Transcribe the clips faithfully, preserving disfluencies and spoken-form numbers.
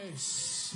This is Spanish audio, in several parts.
es.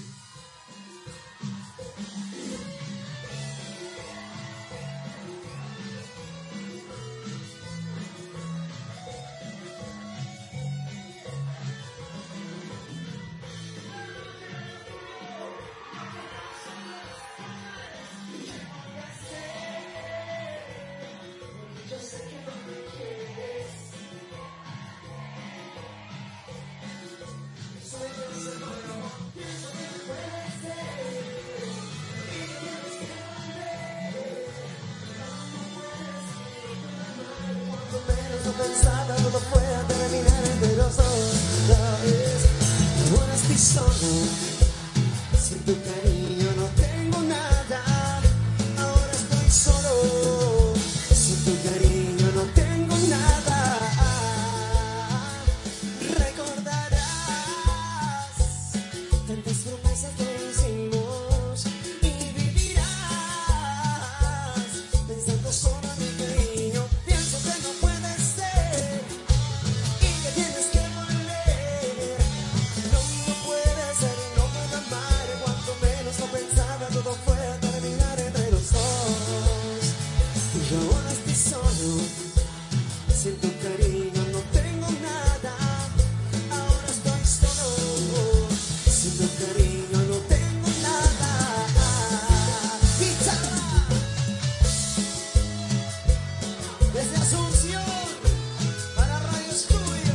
Pensaba todo fue a terminar entre los dos. Ahora estoy solo, sin tu cariño no tengo nada. Ahora estoy solo, sin tu cariño no tengo nada. Recordarás tantas promesas que hicimos y vivirás pensando solo en mi cariño. Pienso que no puede ser y que tienes que volver. No, no puede ser y no puedo amar. Cuanto menos lo pensaba, todo fue a terminar entre los dos. Y yo ahora estoy solo, sin tu cariño no tengo nada. Ahora estoy solo, sin tu cariño no tengo nada. Guitarra desde Asunción para Radio Estudio.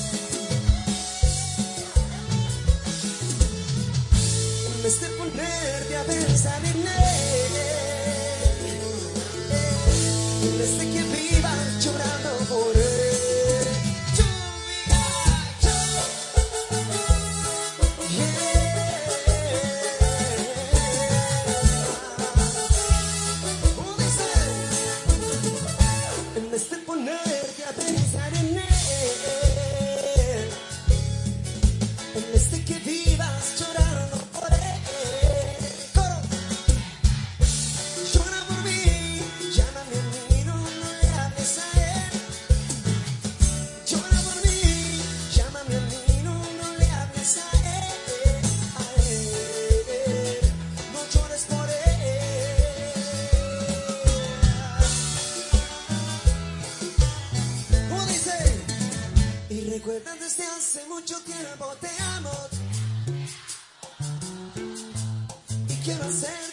En vez de ponerte a pensar en él, en vez de que vivas llorando por él, yo viva, yo, yeah. ¿Cómo dice? En vez de ponerte a pensar en él, en vez de que vivas llorando por él, coro, llora por mí, llámame a mí, no, no le hables a él. Llora por mí, llámame a mí, no, no le hables a él, a él, no llores por él. ¿Cómo dice? Y recuerda desde hace mucho tiempo te amo y quiero hacer